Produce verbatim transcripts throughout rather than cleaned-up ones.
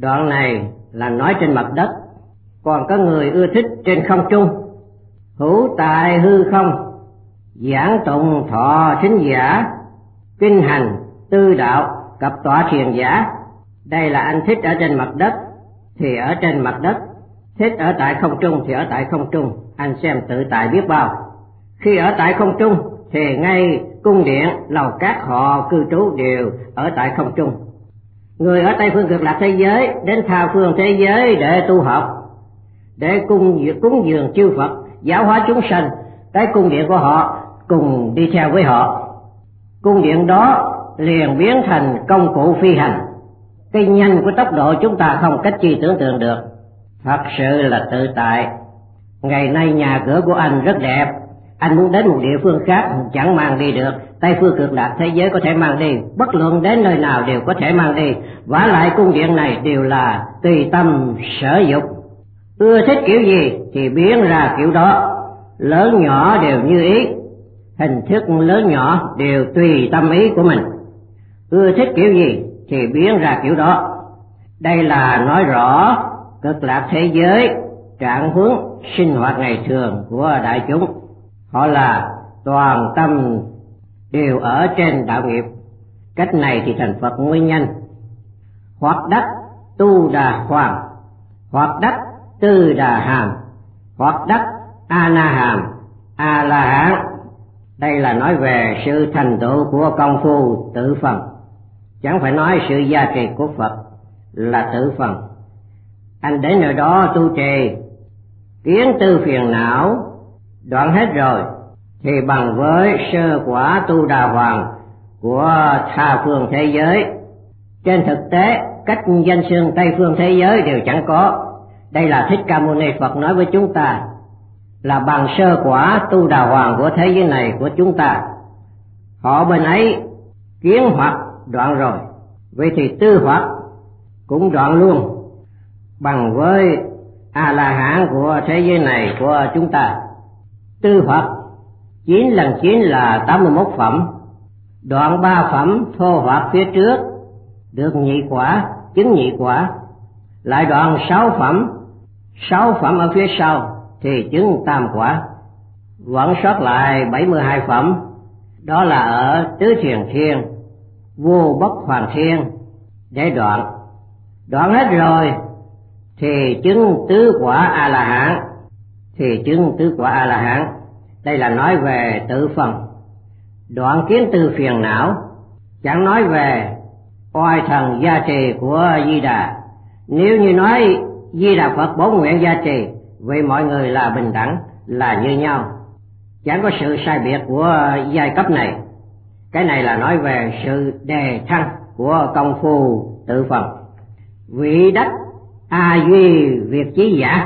Đoạn này là nói trên mặt đất, còn có người ưa thích trên không trung. Hữu tại hư không, giảng tụng thọ thính giả, kinh hành tư đạo cập tọa thiền giả. Đây là anh thích ở trên mặt đất thì ở trên mặt đất, thích ở tại không trung thì ở tại không trung. Anh xem tự tại biết bao. Khi ở tại không trung thì ngay cung điện, lầu cát họ cư trú đều ở tại không trung. Người ở Tây phương Cực Lạc thế giới đến tha phương thế giới để tu học, để cung cúng dường chư Phật, giáo hóa chúng sanh. Cái cung điện của họ cùng đi theo với họ. Cung điện đó liền biến thành công cụ phi hành. Cái nhanh của tốc độ chúng ta không cách chi tưởng tượng được. Thật sự là tự tại. Ngày nay nhà cửa của anh rất đẹp. Anh muốn đến một địa phương khác chẳng mang đi được. Tây phương Cực Lạc thế giới có thể mang đi, bất luận đến nơi nào đều có thể mang đi. Vả lại cung điện này đều là tùy tâm sở dục, ưa thích kiểu gì thì biến ra kiểu đó. Lớn nhỏ đều như ý, hình thức lớn nhỏ đều tùy tâm ý của mình. Ưa thích kiểu gì thì biến ra kiểu đó. Đây là nói rõ Cực Lạc thế giới trạng huống sinh hoạt ngày thường của đại chúng. Họ là toàn tâm đều ở trên đạo nghiệp. Cách này thì thành Phật mới nhanh. Hoặc đắc tu đà hoàng, hoặc đắc tư đà hàm, hoặc đắc a na hàm, a la hán. Đây là nói về sự thành tựu của công phu tự phần, chẳng phải nói sự gia trì của Phật là tự phần. Anh đến nơi đó tu trì, kiến tư phiền não đoạn hết rồi thì bằng với sơ quả tu đà hoàng của tha phương thế giới. Trên thực tế cách danh xưng Tây phương thế giới đều chẳng có. Đây là Thích Ca Mâu Ni Phật nói với chúng ta là bằng sơ quả tu đà hoàng của thế giới này của chúng ta. Họ bên ấy kiến hoặc đoạn rồi, vậy thì tư hoặc cũng đoạn luôn, bằng với a la hán của thế giới này của chúng ta. Tư hoặc chín lần chín là tám mươi mốt phẩm, đoạn ba phẩm thô hoặc phía trước được nhị quả, chứng nhị quả, lại đoạn sáu phẩm, sáu phẩm ở phía sau thì chứng tam quả. Vẫn sót lại bảy mươi hai phẩm, đó là ở tứ thiền thiên, vô bất hoàng thiên để đoạn. Đoạn hết rồi thì chứng tứ quả a la hán, thì chứng tứ quả a la hán. Đây là nói về tự phần. Đoạn kiến tư phiền não, chẳng nói về oai thần gia trì của Di Đà. Nếu như nói Di Đà Phật bổn nguyện gia trì, vậy mọi người là bình đẳng, là như nhau, chẳng có sự sai biệt của giai cấp này. Cái này là nói về sự đề thăng của công phu tự phần. Vị đắc a duy việc chí giả,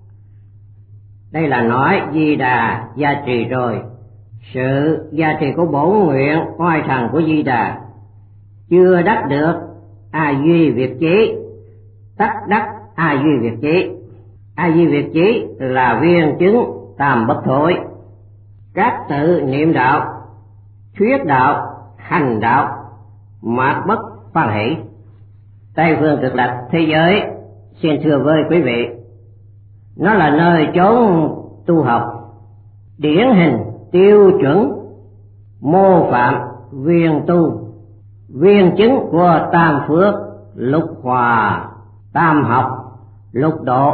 đây là nói Di Đà gia trì rồi, sự gia trì của bổn nguyện oai thần của Di Đà chưa đắc được a duy việc chí, tắc đắc a duy việc chí. A duy việc chí là viên chứng tam bất thối. Các tự niệm đạo, thuyết đạo, hành đạo, mạt bất hoan hỷ. Tây phương Cực Lạc thế giới, xin thưa với quý vị, nó là nơi chốn tu học điển hình tiêu chuẩn mô phạm viên tu, viên chứng của tam phước, lục hòa, tam học, lục độ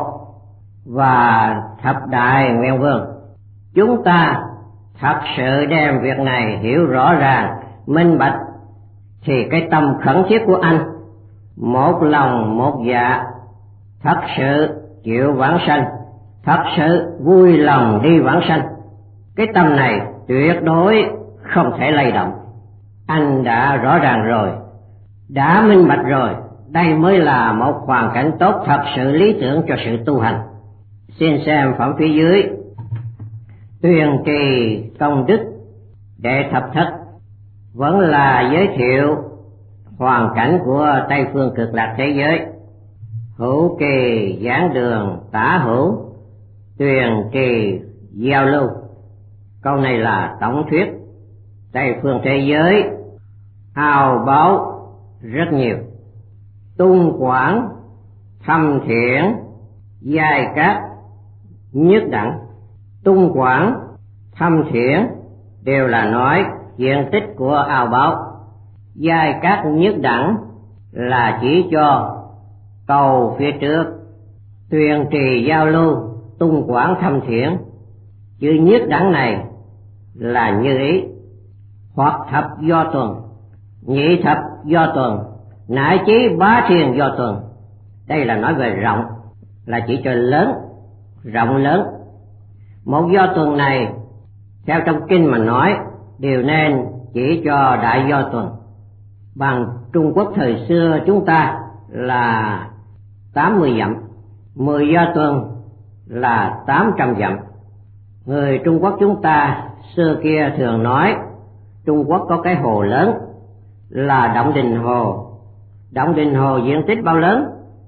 và thập đại nguyện vương. Chúng ta thật sự đem việc này hiểu rõ ràng, minh bạch, thì cái tâm khẩn thiết của anh, một lòng một dạ, thật sự chịu vãng sanh, thật sự vui lòng đi vãng sanh, cái tâm này tuyệt đối không thể lay động. Anh đã rõ ràng rồi, đã minh bạch rồi, đây mới là một hoàn cảnh tốt, thật sự lý tưởng cho sự tu hành. Xin xem phẩm phía dưới. Tuyền trì công đức đệ thập thất vẫn là giới thiệu hoàn cảnh của Tây phương Cực Lạc thế giới. Hữu kỳ giảng đường tả hữu, tuyền trì giao lưu. Câu này là tổng thuyết. Tây phương thế giới hào báu rất nhiều, tung quảng thâm thiển, giai cát, nhất đẳng. Tung quảng, thâm thiển đều là nói diện tích của ao báo. Giai cát nhất đẳng là chỉ cho cầu phía trước, tuyền trì giao lưu, tung quảng thâm thiển. Chữ nhất đẳng này là như ý, hoặc thập do tuần, nhị thập do tuần, nải chí bá thiên do tuần. Đây là nói về rộng, là chỉ cho lớn, rộng lớn. Một do tuần này theo trong kinh mà nói đều nên chỉ cho đại do tuần. Bằng Trung Quốc thời xưa chúng ta là tám mươi dặm, mười do tuần là tám trăm dặm. Người Trung Quốc chúng ta xưa kia thường nói Trung Quốc có cái hồ lớn là Động Đình Hồ. Động Đình Hồ diện tích bao lớn?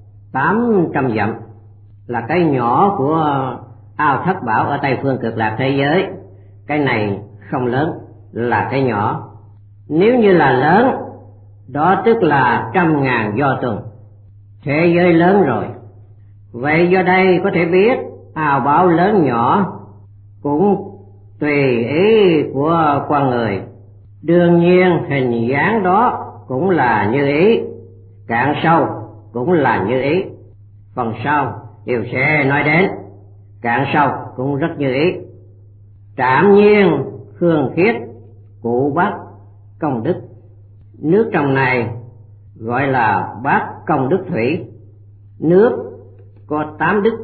tám trăm dặm, là cái nhỏ của ao Thất Bảo ở Tây phương Cực Lạc thế giới. Cái này không lớn, là cái nhỏ. Nếu như là lớn, đó tức là trăm ngàn do tuần, thế giới lớn rồi. Vậy do đây có thể biết ao báo lớn nhỏ cũng tùy ý của con người. Đương nhiên hình dáng đó cũng là như ý, cạn sâu cũng là như ý. Phần sau đều sẽ nói đến, cạn sâu cũng rất như ý. Trạm nhiên, khương khiết, cụ bát, công đức. Nước trong này gọi là bát công đức thủy. Nước có tám đức.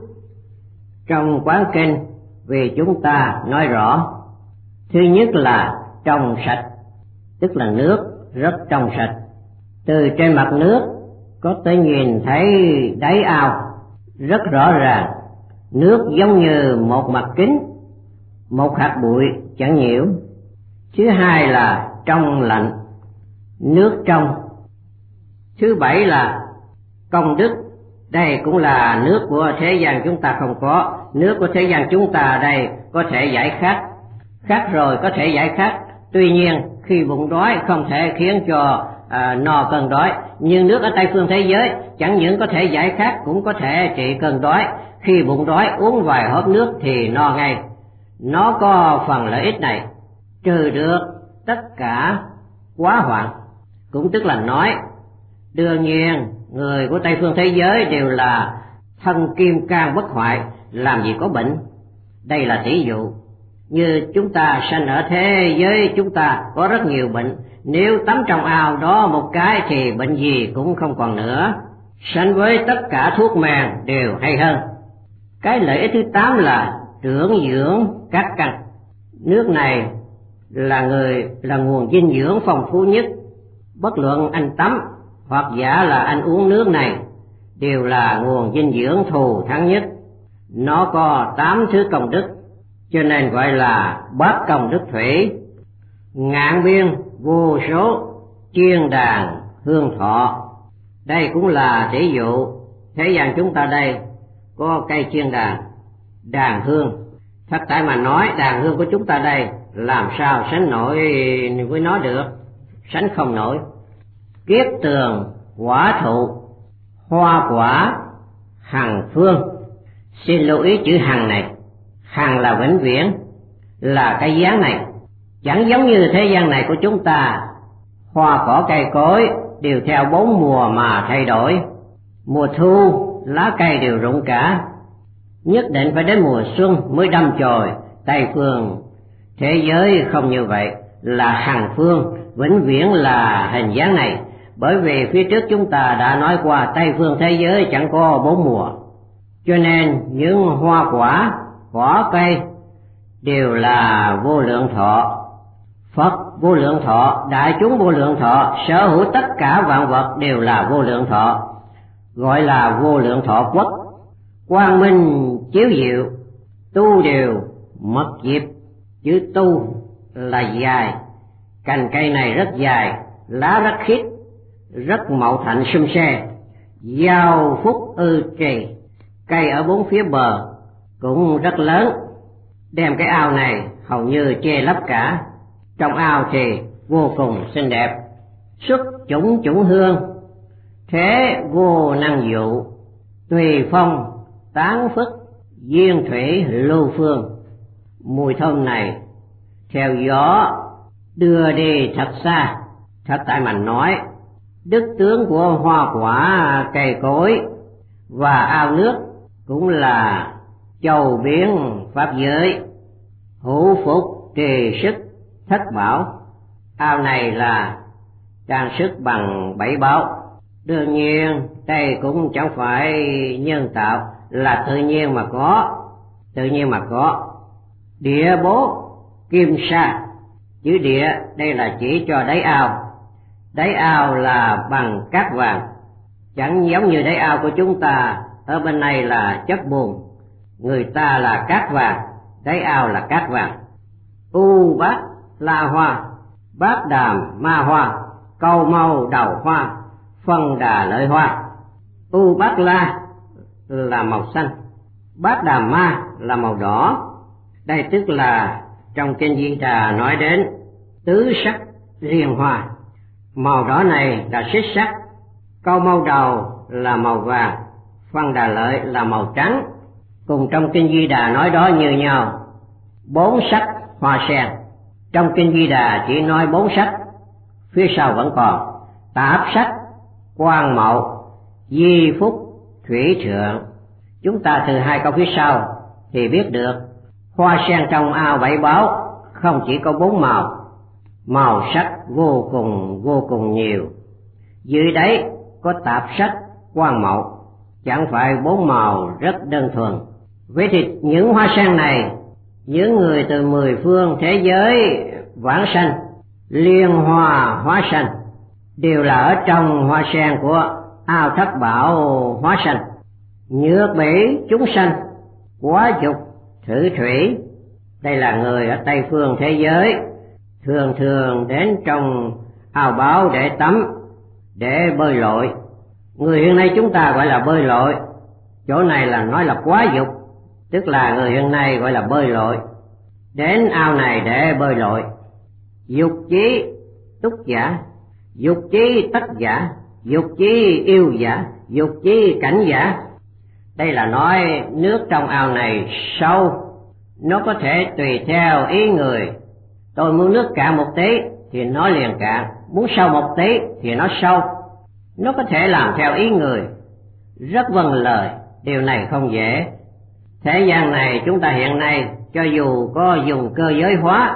Trong quán kinh vì chúng ta nói rõ, thứ nhất là trong sạch, tức là nước rất trong sạch. Từ trên mặt nước có thể nhìn thấy đáy ao rất rõ ràng. Nước giống như một mặt kính, một hạt bụi chẳng nhiễu. Thứ hai là trong lạnh, nước trong. Thứ bảy là công đức. Đây cũng là nước của thế gian chúng ta không có. Nước của thế gian chúng ta đây có thể giải khát, khát rồi có thể giải khát. Tuy nhiên khi bụng đói không thể khiến cho à, no cơn đói. Nhưng nước ở Tây phương thế giới chẳng những có thể giải khát, cũng có thể trị cơn đói. Khi bụng đói uống vài hớp nước thì no ngay. Nó có phần lợi ích này, trừ được tất cả quá hoạn. Cũng tức là nói, đương nhiên người của Tây phương thế giới đều là thân kim cang bất hoại, làm gì có bệnh. Đây là tỷ dụ. Như chúng ta sanh ở thế giới chúng ta có rất nhiều bệnh. Nếu tắm trong ao đó một cái thì bệnh gì cũng không còn nữa. Sanh với tất cả thuốc men đều hay hơn. Cái lợi ích thứ tám là trưởng dưỡng các căn. Nước này là người là nguồn dinh dưỡng phong phú nhất. Bất luận anh tắm hoặc giả là anh uống nước này đều là nguồn dinh dưỡng thù thắng nhất. Nó có tám thứ công đức, cho nên gọi là bát công đức thủy. Ngạn biên vô số, chiên đàn hương thọ. Đây cũng là tỷ dụ. Thế gian chúng ta đây có cây chiên đàn, đàn hương. Thật tại mà nói đàn hương của chúng ta đây làm sao sánh nổi với nó được, sánh không nổi. Kiết tường, quả thụ, hoa quả, hằng phương. Xin lưu ý chữ hằng này. Hằng là vĩnh viễn, là cái dáng này. Chẳng giống như thế gian này của chúng ta, hoa cỏ cây cối đều theo bốn mùa mà thay đổi. Mùa thu lá cây đều rụng cả, nhất định phải đến mùa xuân mới đâm chồi. Tây phương thế giới không như vậy, là hằng phương, vĩnh viễn là hình dáng này. Bởi vì phía trước chúng ta đã nói qua Tây phương thế giới chẳng có bốn mùa, cho nên những hoa quả, cỏ cây đều là vô lượng thọ. Phật vô lượng thọ, đại chúng vô lượng thọ, sở hữu tất cả vạn vật đều là vô lượng thọ, gọi là vô lượng thọ quốc. Quang minh chiếu diệu, tu đều mật diệp. Chữ tu là dài, cành cây này rất dài, lá rất khít, rất mậu thạnh sum xe. Giao phúc ư trì, cây ở bốn phía bờ cũng rất lớn, đem cái ao này hầu như che lấp cả. Trong ao thì vô cùng xinh đẹp, xuất chủng chủng hương, thế vô năng dụ. tùy phong tán phất duyên thủy lưu phương. Mùi thơm này theo gió đưa đi thật xa. Thật tại mình nói, đức tướng của hoa quả cây cối và ao nước cũng là châu biến pháp giới, hữu phục trì sức thất bảo. Ao này là trang sức bằng bảy bảo. Đương nhiên đây cũng chẳng phải nhân tạo, là tự nhiên mà có, tự nhiên mà có. Địa bố kim sa, chữ địa đây là chỉ cho đáy ao. Đáy ao là bằng cát vàng, chẳng giống như đáy ao của chúng ta. Ở bên này là chất bùn, người ta là cát vàng, đáy ao là cát vàng. U bát la hoa, bát đàm ma hoa, câu mau đầu hoa, phân đà lợi hoa. U bát la là màu xanh, bát đàm ma là màu đỏ. Đây tức là trong kinh Di Đà nói đến tứ sắc liên hoa. Màu đỏ này là xích sắc, câu mau đầu là màu vàng, phân đà lợi là màu trắng. Cùng trong kinh Di Đà nói đó như nhau. Bốn sắc hoa sen, trong kinh Di Đà chỉ nói bốn sắc, phía sau vẫn còn tạp sắc, quang mậu, di phúc, thủy thượng. Chúng ta từ hai câu phía sau thì biết được hoa sen trong ao bảy báo không chỉ có bốn màu, màu sắc vô cùng vô cùng nhiều. Dưới đấy có tạp sắc, quang mậu, chẳng phải bốn màu rất đơn thuần. Vậy thì những hoa sen này, những người từ mười phương thế giới vãng sanh liên hoa hóa sanh đều là ở trong hoa sen của ao thất bảo hóa sanh. Nhược bỉ chúng sanh, quá dục thử thủy, đây là người ở Tây phương thế giới, thường thường đến trong ao báo để tắm, để bơi lội. Người hiện nay chúng ta gọi là bơi lội, chỗ này là nói là quá dục, tức là người hiện nay gọi là bơi lội, đến ao này để bơi lội. Dục chí túc giả, dục chí tất giả, dục chí yêu giả, dục chí cảnh giả. Đây là nói nước trong ao này sâu, nó có thể tùy theo ý người. Tôi muốn nước cạn một tí thì nó liền cạn, muốn sâu một tí thì nó sâu. Nó có thể làm theo ý người, rất vâng lời. Điều này không dễ. Thế gian này chúng ta hiện nay cho dù có dùng cơ giới hóa,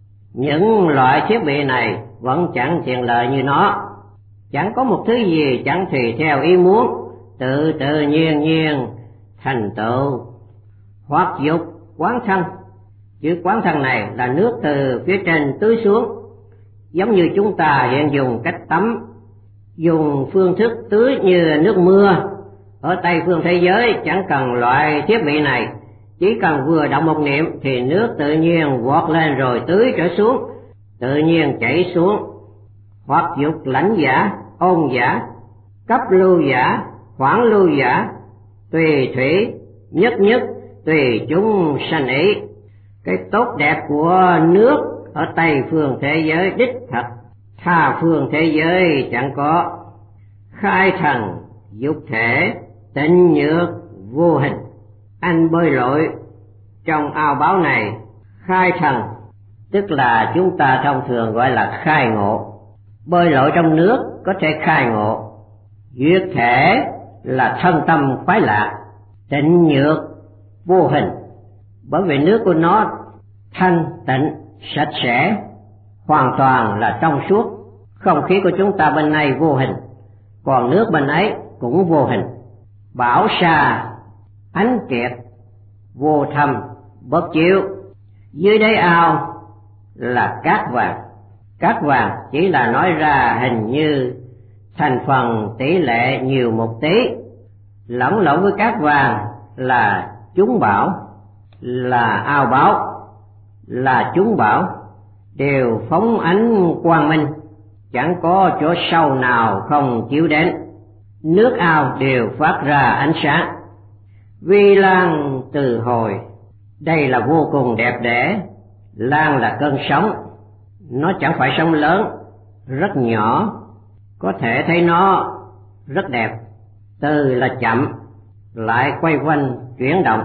những loại thiết bị này vẫn chẳng tiện lợi như nó. Chẳng có một thứ gì chẳng tùy theo ý muốn, tự tự nhiên nhiên thành tựu. Hoặc dục quán thân, chữ quán thân này là nước từ phía trên tưới xuống, giống như chúng ta hiện dùng cách tắm, dùng phương thức tưới như nước mưa. Ở Tây phương thế giới chẳng cần loại thiết bị này, chỉ cần vừa động một niệm thì nước tự nhiên vọt lên rồi tưới trở xuống, tự nhiên chảy xuống. Hoặc dục lãnh giả, ôn giả, cấp lưu giả, khoảng lưu giả, tùy thủy, nhất nhất, tùy chúng sanh ý. Cái tốt đẹp của nước ở Tây phương thế giới đích thật, tha phương thế giới chẳng có. Khai thần, dục thể, tịnh nhược, vô hình. Anh bơi lội trong ao báo này, khai thần, tức là chúng ta thông thường gọi là khai ngộ. Bơi lội trong nước có thể khai ngộ. Duyệt thể là thân tâm khoái lạc. Tịnh nhược, vô hình, bởi vì nước của nó thanh tịnh, sạch sẽ, hoàn toàn là trong suốt. Không khí của chúng ta bên này vô hình, còn nước bên ấy cũng vô hình. Bảo sa, ánh triệt, vô thâm, bất chiếu. Dưới đáy ao là cát vàng. Cát vàng chỉ là nói ra hình như thành phần tỷ lệ nhiều một tí. Lẫn lộn với cát vàng là chúng bảo, là ao báo, là chúng bảo, đều phóng ánh quang minh, chẳng có chỗ sâu nào không chiếu đến. Nước ao đều phát ra ánh sáng. Vi lan từ hồi, đây là vô cùng đẹp đẽ. Lan là cơn sóng, nó chẳng phải sóng lớn, rất nhỏ, có thể thấy nó rất đẹp. Từ là chậm, lại quay quanh chuyển động,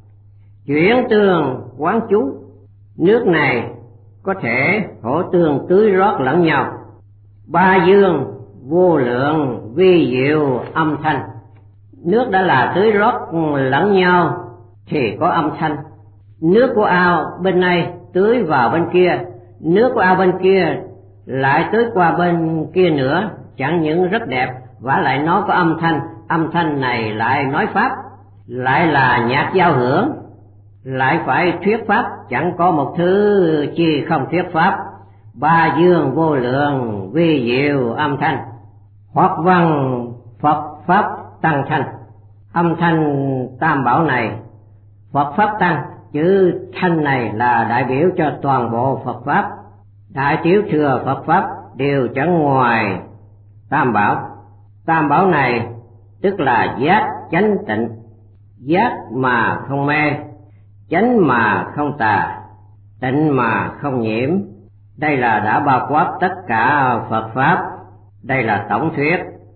chuyển tương quán chú. Nước này có thể hỗ tương tưới rót lẫn nhau. Ba dương vô lượng vi diệu âm thanh. Nước đã là tưới rót lẫn nhau thì có âm thanh. Nước của ao bên này tưới vào bên kia, nước của ao bên kia lại tưới qua bên kia nữa, chẳng những rất đẹp, vả lại nó có âm thanh. Âm thanh này lại nói pháp, lại là nhạc giao hưởng, lại phải thuyết pháp, chẳng có một thứ chi không thuyết pháp. Ba dương vô lượng vi diệu âm thanh, hoặc văn Phật pháp tăng thanh. Âm thanh tam bảo này, Phật pháp tăng, chữ thanh này là đại biểu cho toàn bộ Phật pháp. Đại tiểu thừa Phật pháp đều chẳng ngoài tam bảo. Tam bảo này tức là giác chánh tịnh, giác mà không mê, chánh mà không tà, tịnh mà không nhiễm. Đây là đã bao quát tất cả Phật pháp. Đây là tổng thuyết.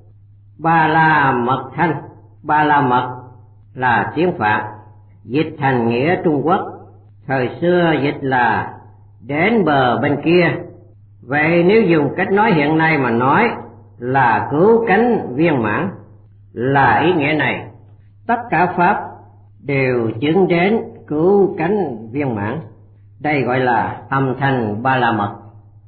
Ba la mật thanh. Ba la mật là tiếng Phạn, dịch thành nghĩa Trung Quốc. Thời xưa dịch là đến bờ bên kia. Vậy nếu dùng cách nói hiện nay mà nói là cứu cánh viên mãn, là ý nghĩa này. Tất cả pháp đều chứng đến cứu cánh viên mãn. Đây gọi là âm thanh ba la mật.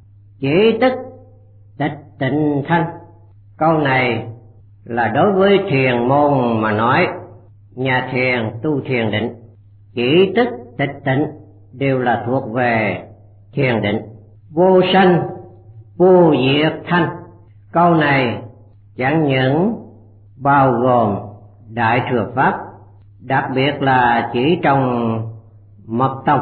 Chỉ tức tịch tịnh thanh. Câu này là đối với thiền môn mà nói. Nhà thiền tu thiền định, chỉ tức tịch tịnh đều là thuộc về thiền định. Vô sanh vô diệt thanh. Câu này chẳng những bao gồm đại thừa pháp, đặc biệt là chỉ trong mật tông,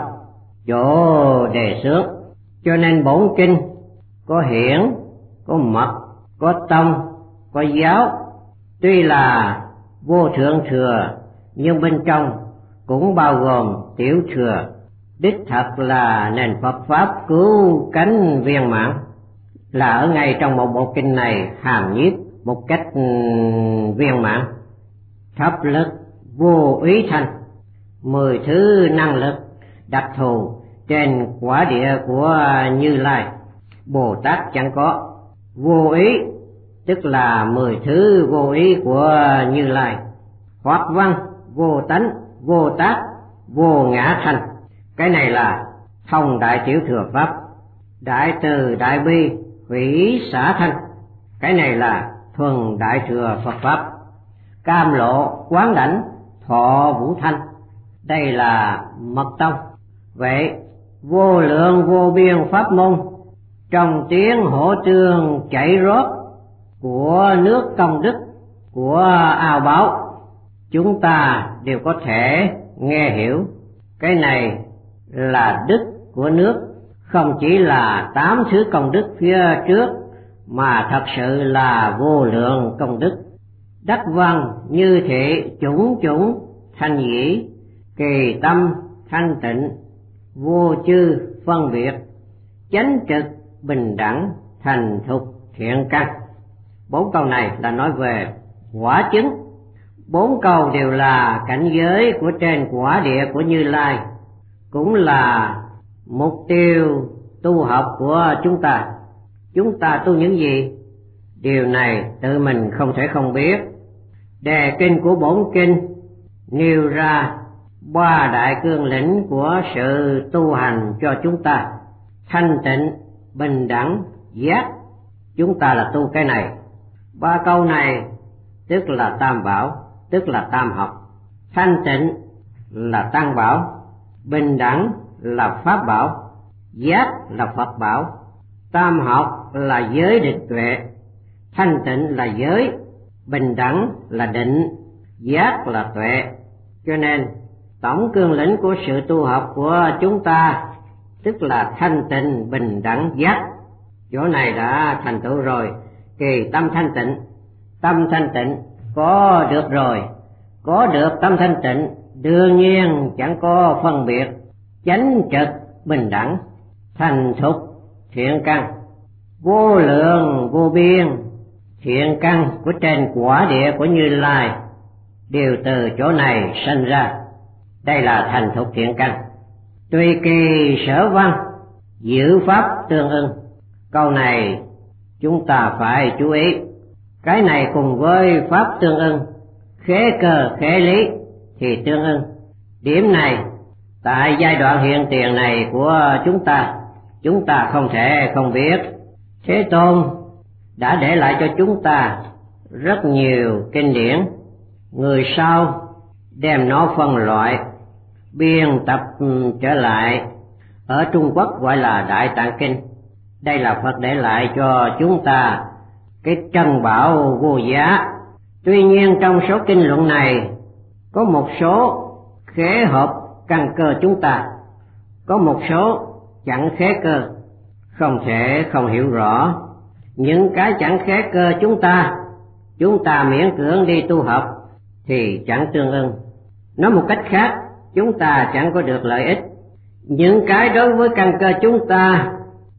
chỗ đề xướng. Cho nên bổn kinh có hiển, có mật, có tông, có giáo. Tuy là vô thượng thừa, nhưng bên trong cũng bao gồm tiểu thừa. Đích thật là nền Phật pháp cứu cánh viên mãn, là ở ngay trong một bộ kinh này hàm nhiếp một cách viên mãn. Thập lực vô ý thanh. Mười thứ năng lực đặc thù trên quả địa của Như Lai, Bồ Tát chẳng có. Vô ý tức là mười thứ vô ý của Như Lai. Hoặc văn vô tánh, vô tác, vô ngã thanh. Cái này là thông đại tiểu thừa pháp. Đại từ đại bi hủy xả thanh. Cái này là thuần đại thừa Phật pháp. Cam lộ quán đảnh thọ vũ thanh. Đây là mật tông. Vậy vô lượng vô biên pháp môn, trong tiếng hỗ tương chảy rót của nước công đức, của ao báo, chúng ta đều có thể nghe hiểu. Cái này là đức của nước, không chỉ là tám thứ công đức phía trước, mà thật sự là vô lượng công đức. Đắc văn như thị chủng chủng thanh nhĩ, kỳ tâm thanh tịnh, vô chư phân biệt, chánh trực bình đẳng thành thục thiện căn. Bốn câu này là nói về quả chứng. Bốn câu đều là cảnh giới của trên quả địa của Như Lai, cũng là mục tiêu tu học của chúng ta. Chúng ta tu những gì? Điều này tự mình không thể không biết. Đề kinh của bổn kinh nêu ra ba đại cương lĩnh của sự tu hành cho chúng ta: thanh tịnh, bình đẳng, giác. Chúng ta là tu cái này. Ba câu này tức là tam bảo, tức là tam học. Thanh tịnh là tăng bảo, bình đẳng là pháp bảo, giác là Phật bảo. Tam học là giới định tuệ. Thanh tịnh là giới, bình đẳng là định, giác là tuệ. Cho nên tổng cương lĩnh của sự tu học của chúng ta tức là thanh tịnh, bình đẳng, giác. Chỗ này đã thành tựu rồi. Kỳ tâm thanh tịnh. Tâm thanh tịnh có được rồi. Có được tâm thanh tịnh, đương nhiên chẳng có phân biệt, chánh trực, bình đẳng, thành thục, thiện căn. Vô lượng vô biên thiện căn của trên quả địa của Như Lai đều từ chỗ này sanh ra. Đây là thành thục thiện căn. Tùy kỳ sở văn, giữ pháp tương ưng. Câu này chúng ta phải chú ý. Cái này cùng với pháp tương ưng, khế cơ khế lý thì tương ưng. Điểm này tại giai đoạn hiện tiền này của chúng ta, chúng ta không thể không biết. Thế Tôn đã để lại cho chúng ta rất nhiều kinh điển, người sau đem nó phân loại, biên tập trở lại, ở Trung Quốc gọi là Đại Tạng Kinh. Đây là Phật để lại cho chúng ta cái trân bảo vô giá. Tuy nhiên trong số kinh luận này có một số khế hợp căn cơ chúng ta, có một số chẳng khế cơ, không thể không hiểu rõ. Những cái chẳng khế cơ chúng ta, chúng ta miễn cưỡng đi tu học thì chẳng tương ưng. Nói một cách khác, chúng ta chẳng có được lợi ích. Những cái đối với căn cơ chúng ta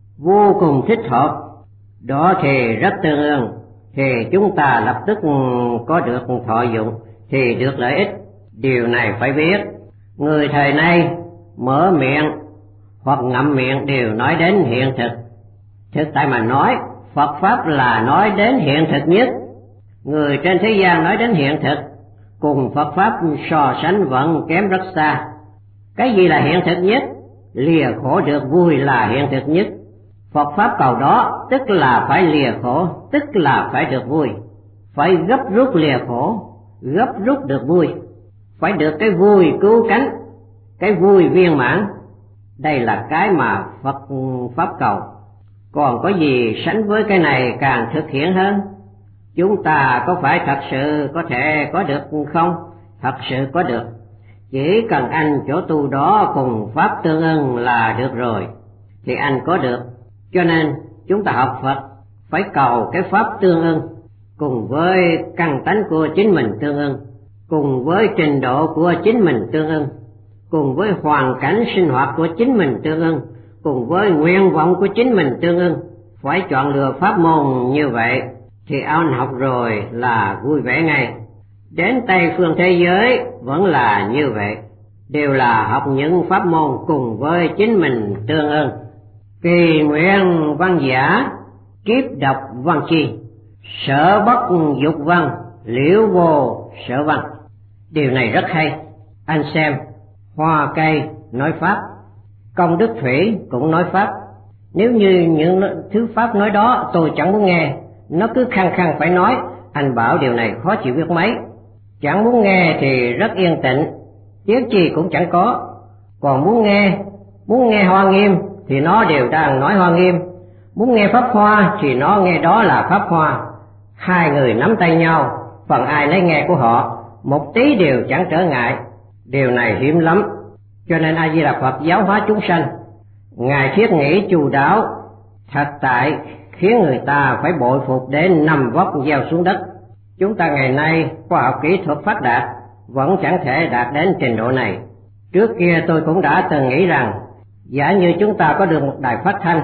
vô cùng thích hợp, đó thì rất tương ưng, thì chúng ta lập tức có được thọ dụng, thì được lợi ích. Điều này phải biết. Người thời nay mở miệng hoặc ngậm miệng đều nói đến hiện thực. Thực tại mà nói, Phật Pháp là nói đến hiện thực nhất. Người trên thế gian nói đến hiện thực, cùng Phật Pháp so sánh vẫn kém rất xa. Cái gì là hiện thực nhất? Lìa khổ được vui là hiện thực nhất. Phật Pháp cầu đó tức là phải lìa khổ, tức là phải được vui. Phải gấp rút lìa khổ, gấp rút được vui. Phải được cái vui cứu cánh, cái vui viên mãn. Đây là cái mà Phật Pháp cầu. Còn có gì sánh với cái này càng thực hiện hơn? Chúng ta có phải thật sự có thể có được không? Thật sự có được. Chỉ cần anh chỗ tu đó cùng Pháp tương ưng là được rồi, thì anh có được. Cho nên chúng ta học Phật phải cầu cái Pháp tương ưng, cùng với căn tánh của chính mình tương ưng, cùng với trình độ của chính mình tương ưng, cùng với hoàn cảnh sinh hoạt của chính mình tương ưng, cùng với nguyện vọng của chính mình tương ưng. Phải chọn lựa pháp môn như vậy thì anh học rồi là vui vẻ ngay. Đến Tây phương thế giới vẫn là như vậy, đều là học những pháp môn cùng với chính mình tương ưng. Kỳ nguyện văn giả, kiếp độc văn chi, sở bất dục văn, liễu vô sở văn. Điều này rất hay. Anh xem, hoa cây nói Pháp, công đức thủy cũng nói Pháp. Nếu như những thứ Pháp nói đó tôi chẳng muốn nghe, nó cứ khăng khăng phải nói, anh bảo điều này khó chịu biết mấy. Chẳng muốn nghe thì rất yên tĩnh, tiếng chi cũng chẳng có. Còn muốn nghe, muốn nghe Hoa Nghiêm thì nó đều đang nói Hoa Nghiêm, muốn nghe Pháp Hoa thì nó nghe đó là Pháp Hoa. Hai người nắm tay nhau, phần ai lấy nghe của họ, một tí đều chẳng trở ngại. Điều này hiếm lắm. Cho nên A Di Đà Phật giáo hóa chúng sanh, Ngài thiết nghĩ chu đáo, thật tại khiến người ta phải bội phục đến nằm vóc gieo xuống đất. Chúng ta ngày nay khoa học kỹ thuật phát đạt, vẫn chẳng thể đạt đến trình độ này. Trước kia tôi cũng đã từng nghĩ rằng, giả như chúng ta có được một đài phát thanh,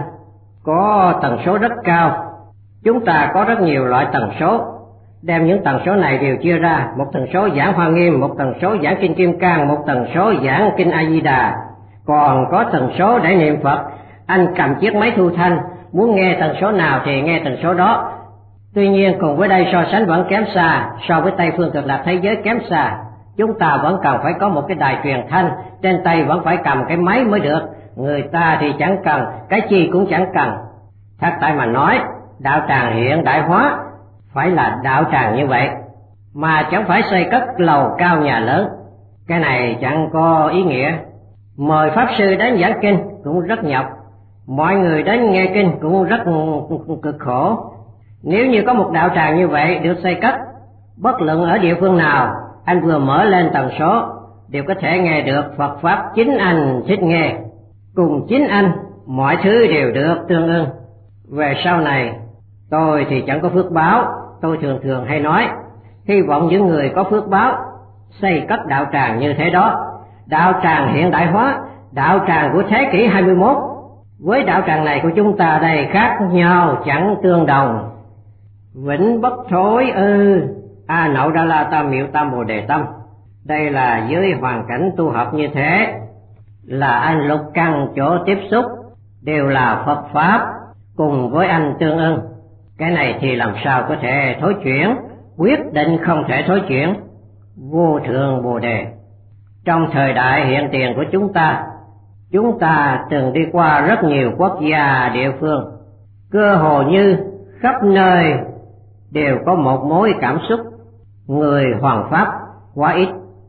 có tần số rất cao, chúng ta có rất nhiều loại tần số, đem những tần số này đều chia ra, một tần số giảng Hoa Nghiêm, một tần số giảng Kinh Kim Cang, một tần số giảng Kinh A Di Đà, còn có tần số để niệm Phật. Anh cầm chiếc máy thu thanh, muốn nghe tần số nào thì nghe tần số đó. Tuy nhiên cùng với đây so sánh vẫn kém xa, so với Tây phương cực lạc thế giới kém xa. Chúng ta vẫn cần phải có một cái đài truyền thanh, trên tay vẫn phải cầm cái máy mới được. Người ta thì chẳng cần, cái chi cũng chẳng cần. Thật tại mà nói, đạo tràng hiện đại hóa phải là đạo tràng như vậy, mà chẳng phải xây cất lầu cao nhà lớn. Cái này chẳng có ý nghĩa. Mời Pháp Sư đến giảng kinh cũng rất nhọc, mọi người đến nghe kinh cũng rất cực khổ. Nếu như có một đạo tràng như vậy được xây cất, bất luận ở địa phương nào, anh vừa mở lên tần số đều có thể nghe được Phật Pháp chính anh thích nghe. Cùng chính anh, mọi thứ đều được tương ưng. Về sau này, tôi thì chẳng có phước báo, tôi thường thường hay nói, hy vọng những người có phước báo xây cất đạo tràng như thế đó. Đạo tràng hiện đại hóa, đạo tràng của thế kỷ hai mươi mốt, với đạo tràng này của chúng ta đây khác nhau chẳng tương đồng. Vĩnh bất thối ư, A Nậu Đa La Tam Miệu Tam Bồ Đề Tâm. Đây là với hoàn cảnh tu học như thế, là anh lục căn chỗ tiếp xúc đều là Phật Pháp cùng với anh tương ưng. Cái này thì làm sao có thể thối chuyển, quyết định không thể thối chuyển. Vô thượng Bồ Đề. Trong thời đại hiện tiền của chúng ta, chúng ta từng đi qua rất nhiều quốc gia địa phương, cơ hồ như khắp nơi đều có một mối cảm xúc người hoàn pháp quá ít.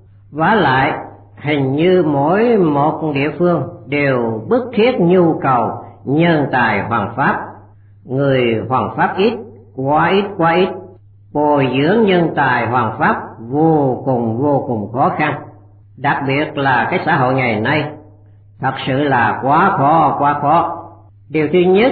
Vả lại hình như mỗi một địa phương đều bức thiết nhu cầu nhân tài hoàn pháp. Người hoàn pháp ít, quá ít quá ít, bồi dưỡng nhân tài hoàn pháp vô cùng vô cùng khó khăn. Đặc biệt là cái xã hội ngày nay thật sự là quá khó quá khó. Điều thứ nhất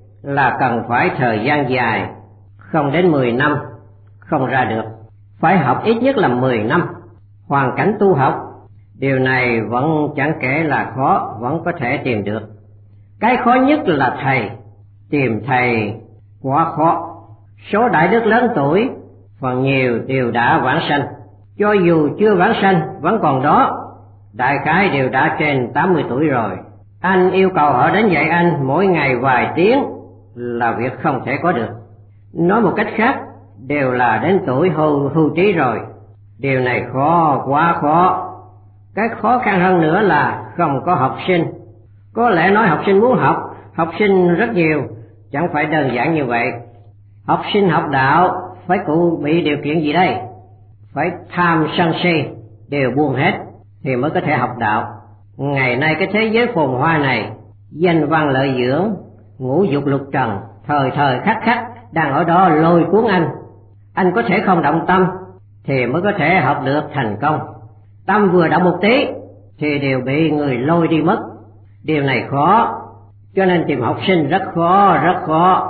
là cần phải thời gian dài, không đến mười năm không ra được, phải học ít nhất là mười năm. Hoàn cảnh tu học, điều này vẫn chẳng kể là khó, vẫn có thể tìm được. Cái khó nhất là thầy, tìm thầy quá khó. Số đại đức lớn tuổi phần nhiều đều đã vãng sanh, cho dù chưa vãng sanh vẫn còn đó, đại khái đều đã trên tám mươi tuổi rồi. Anh yêu cầu họ đến dạy anh mỗi ngày vài tiếng là việc không thể có được. Nói một cách khác, đều là đến tuổi hưu, hưu trí rồi. Điều này khó, quá khó. Cái khó khăn hơn nữa là không có học sinh. Có lẽ nói học sinh muốn học, học sinh rất nhiều, chẳng phải đơn giản như vậy. Học sinh học đạo phải cụ bị điều kiện gì đây? Phải tham sân si đều buông hết thì mới có thể học đạo. Ngày nay cái thế giới phồn hoa này, danh văn lợi dưỡng, ngũ dục lục trần, thời thời khắc khắc đang ở đó lôi cuốn anh. Anh có thể không động tâm thì mới có thể học được thành công. Tâm vừa động một tí thì đều bị người lôi đi mất. Điều này khó, cho nên tìm học sinh rất khó, rất khó.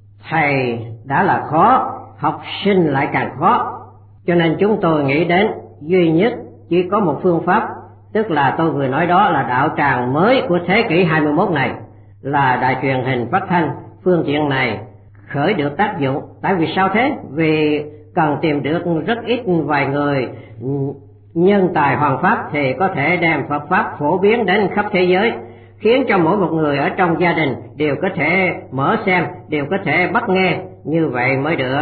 Thầy đã là khó, học sinh lại càng khó. Cho nên chúng tôi nghĩ đến duy nhất chỉ có một phương pháp, tức là tôi vừa nói đó là đạo tràng mới của thế kỷ hai mươi mốt này, là đài truyền hình phát thanh. Phương diện này khởi được tác dụng. Tại vì sao thế? Vì cần tìm được rất ít vài người nhân tài hoàn pháp thì có thể đem Phật Pháp phổ biến đến khắp thế giới, khiến cho mỗi một người ở trong gia đình đều có thể mở xem, đều có thể bắt nghe, như vậy mới được.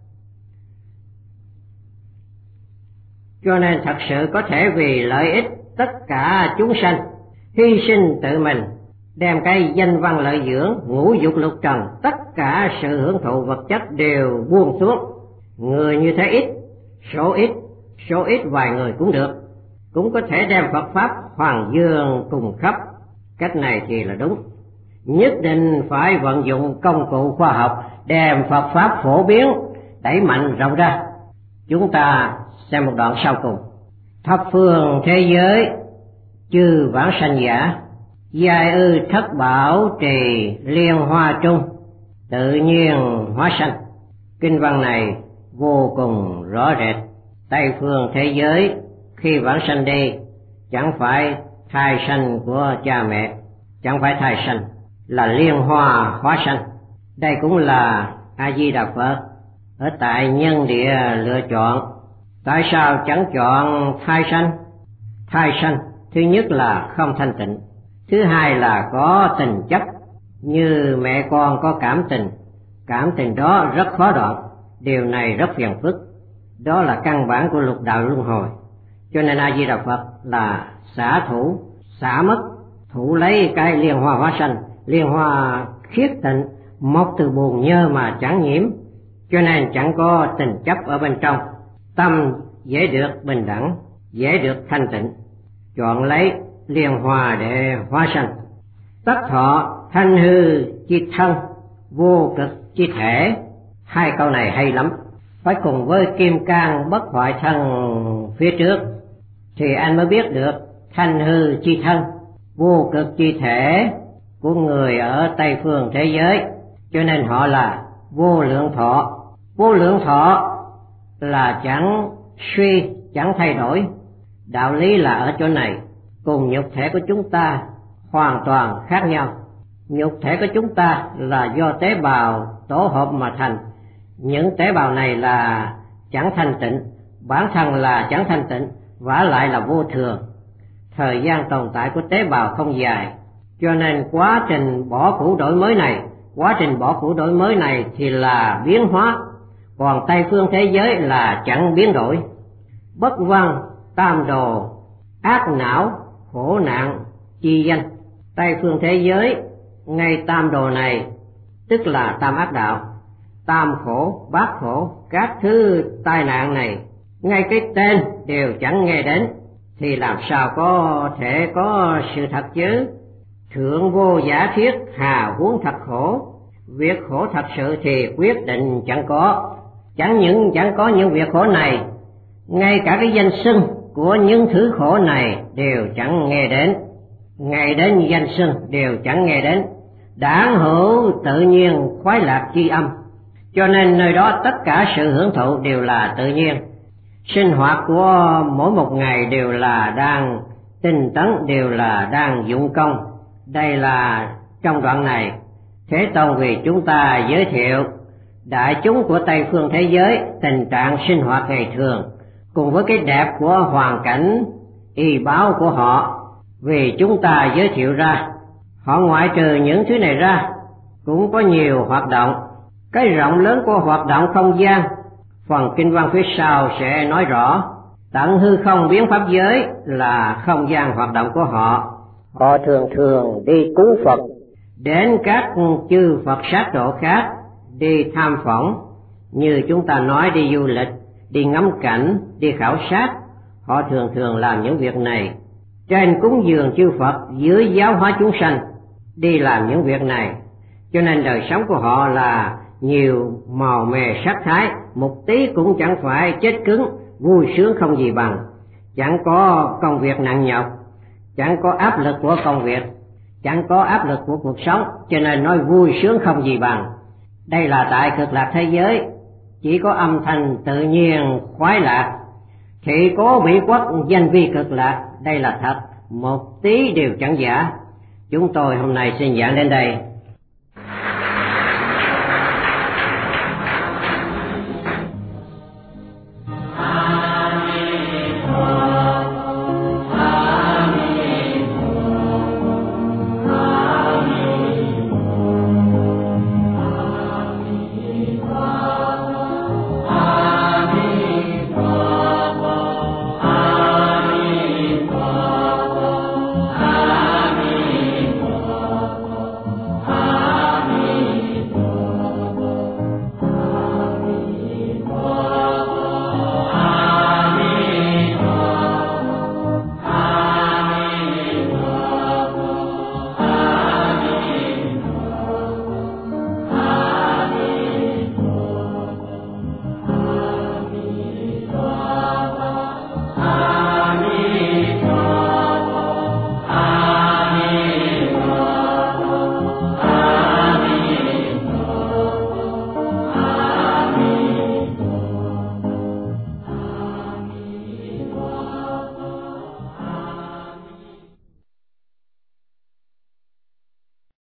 Cho nên thật sự có thể vì lợi ích tất cả chúng sanh, hy sinh tự mình, đem cái danh văn lợi dưỡng, ngũ dục lục trần, tất cả sự hưởng thụ vật chất đều buông xuống. Người như thế ít, số ít, số ít vài người cũng được, cũng có thể đem Phật Pháp hoàng dương cùng khắp. Cách này thì là đúng. Nhất định phải vận dụng công cụ khoa học, đem Phật Pháp phổ biến, đẩy mạnh rộng ra. Chúng ta xem một đoạn sau cùng. Thập phương thế giới, chư vãng sanh giả, giai ư thất bảo trì liên hoa trung, tự nhiên hóa sanh. Kinh văn này vô cùng rõ rệt. Tây phương thế giới khi vãng sanh đi, chẳng phải thai sanh của cha mẹ, chẳng phải thai sanh, là liên hoa hóa sanh. Đây cũng là A Di Đà Phật ở tại nhân địa lựa chọn. Tại sao chẳng chọn thai sanh? Thai sanh thứ nhất là không thanh tịnh, thứ hai là có tình chấp. Như mẹ con có cảm tình, cảm tình đó rất khó đoạn, điều này rất phiền phức. Đó là căn bản của lục đạo luân hồi. Cho nên A Di Đà Phật là xả thủ, xả mất, thủ lấy cái liên hoa hóa sanh. Liên hoa khiết tịnh, mọc từ bùn nhơ mà chẳng nhiễm, cho nên chẳng có tình chấp ở bên trong. Tâm dễ được bình đẳng, dễ được thanh tịnh, chọn lấy liên hoa để hóa sanh. Tất thọ thanh hư chi thân, vô cực chi thể. Hai câu này hay lắm, phải cùng với kim cang bất hoại thân phía trước thì anh mới biết được thanh hư chi thân, vô cực chi thể của người ở Tây phương thế giới. Cho nên họ là vô lượng thọ. Vô lượng thọ là chẳng suy, chẳng thay đổi. Đạo lý là ở chỗ này, cùng nhục thể của chúng ta hoàn toàn khác nhau. Nhục thể của chúng ta là do tế bào tổ hợp mà thành. Những tế bào này là chẳng thanh tịnh, bản thân là chẳng thanh tịnh, vả lại là vô thường. Thời gian tồn tại của tế bào không dài, cho nên quá trình bỏ cũ đổi mới này, quá trình bỏ cũ đổi mới này thì là biến hóa, còn Tây phương thế giới là chẳng biến đổi. Bất văn, tam đồ, ác não, khổ nạn, chi danh. Tây phương thế giới, ngay tam đồ này, tức là tam ác đạo, tam khổ, bát khổ, các thứ tai nạn này, ngay cái tên đều chẳng nghe đến, thì làm sao có thể có sự thật chứ? Thượng vô giả thiết, hà huống thật khổ. Việc khổ thật sự thì quyết định chẳng có. Chẳng những chẳng có những việc khổ này, ngay cả cái danh xưng của những thứ khổ này đều chẳng nghe đến. Ngay đến danh xưng đều chẳng nghe đến. Đản hữu tự nhiên khoái lạc chi âm, cho nên nơi đó tất cả sự hưởng thụ đều là tự nhiên. Sinh hoạt của mỗi một ngày đều là đang tinh tấn, đều là đang dụng công. Đây là trong đoạn này Thế Tôn vì chúng ta giới thiệu đại chúng của Tây phương thế giới tình trạng sinh hoạt ngày thường, cùng với cái đẹp của hoàn cảnh y báo của họ, vì chúng ta giới thiệu ra. Họ ngoại trừ những thứ này ra cũng có nhiều hoạt động. Cái rộng lớn của hoạt động không gian, phần kinh văn phía sau sẽ nói rõ. Tận hư không biến pháp giới là không gian hoạt động của họ. Họ thường thường đi cúng Phật, đến các chư Phật sát độ khác, đi tham phỏng, như chúng ta nói đi du lịch, đi ngắm cảnh, đi khảo sát. Họ thường thường làm những việc này. Trên cúng dường chư Phật, dưới giáo hóa chúng sanh, đi làm những việc này. Cho nên đời sống của họ là nhiều màu mè sắc thái, một tí cũng chẳng phải chết cứng, vui sướng không gì bằng. Chẳng có công việc nặng nhọc, chẳng có áp lực của công việc, chẳng có áp lực của cuộc sống, cho nên nói vui sướng không gì bằng. Đây là tại cực lạc thế giới, chỉ có âm thanh tự nhiên khoái lạc. Thị cố bị quốc danh vi cực lạc, đây là thật, một tí đều chẳng giả. Chúng tôi hôm nay xin giảng đến đây.